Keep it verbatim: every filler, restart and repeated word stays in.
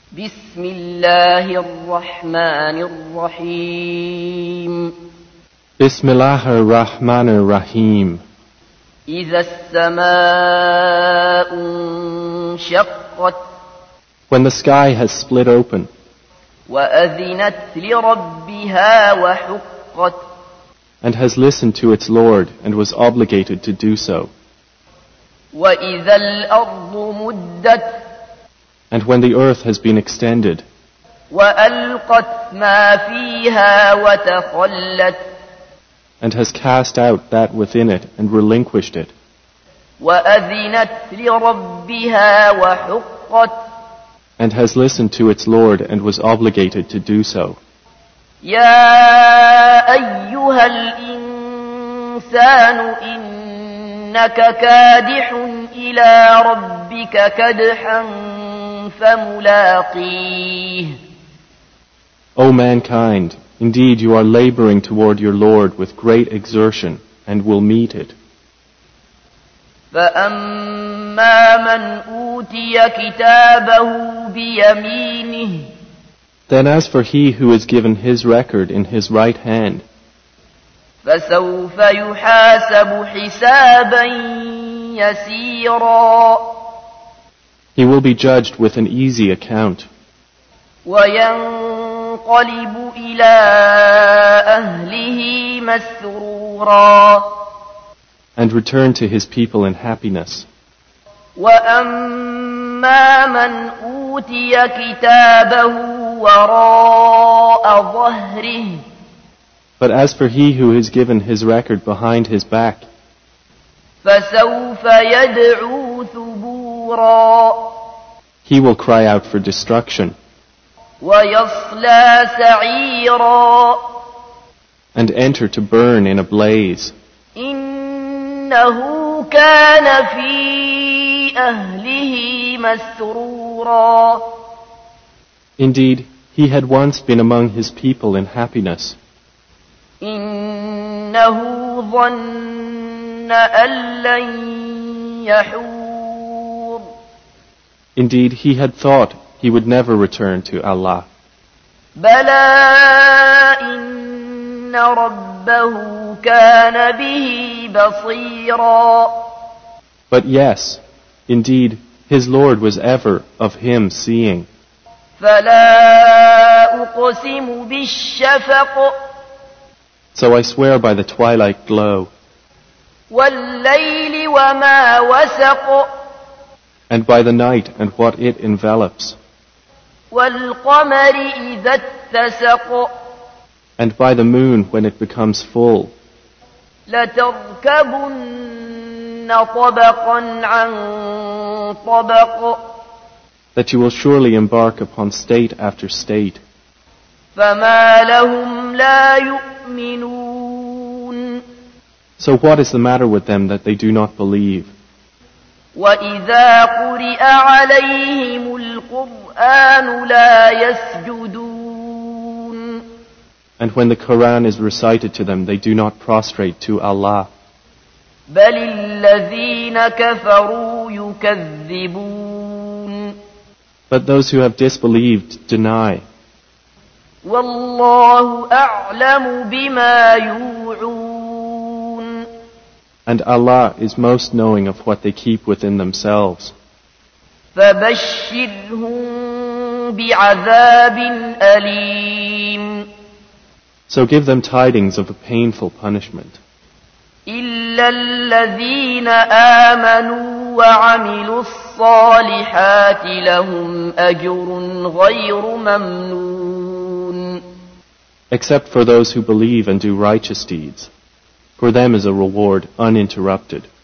بسم الله الرحمن الرحيم Bismillah ar-Rahman ar-Rahim. إذا السماء انشقت When the sky has split open وأذنت لربها وحقت and has listened to its Lord and was obligated to do so, وإذا الأرض مدت and when the earth has been extended وألقت ما فيها وتخلت and has cast out that within it and relinquished it, وأذنت لربها وحقت and has listened to its Lord and was obligated to do so. يا أيها الإنسان إنك كادح إلى ربك كدحا فملاقيه. O mankind, indeed you are laboring toward your Lord with great exertion and will meet it. فأما من أوتي كتابه بيمينه Then as for he who is given his record in his right hand, فسوف يحاسب حسابا يسيرا he will be judged with an easy account, وينقلب إلى أهله مسرورا and return to his people in happiness. وأما من أوتي كتابه وراء ظهره But as for he who is given his record behind his back, فسوف يدعو ثبورا he will cry out for destruction ويصلى سعيرا and enter to burn in a blaze. إنه كان في أهله مسرورا Indeed, he had once been among his people in happiness. إنه ظن أن لن يحور Indeed, he had thought he would never return to Allah. بلى إن ربه كان به بصيرا But yes, indeed, his Lord was ever of him seeing. فلا أقسم بالشفق So I swear by the twilight glow, والليل وما وسق and by the night and what it envelops, والقمر إذا اتسق and by the moon when it becomes full, لتركبن طبقا عن طبق that you will surely embark upon state after state. فما لهم لا يؤمنون So what is the matter with them that they do not believe? وإذا قرئ عليهم القرآن لا يسجدون And when the Quran is recited to them, they do not prostrate to Allah. بل الذين كفروا يكذبون But those who have disbelieved deny. والله أعلم بما يوعون And Allah is most knowing of what they keep within themselves. فبشرهم بعذاب أليم So give them tidings of a painful punishment. إلا الذين آمنوا وعملوا الصالحات لهم أجر غير ممنون Except for those who believe and do righteous deeds. For them is a reward uninterrupted.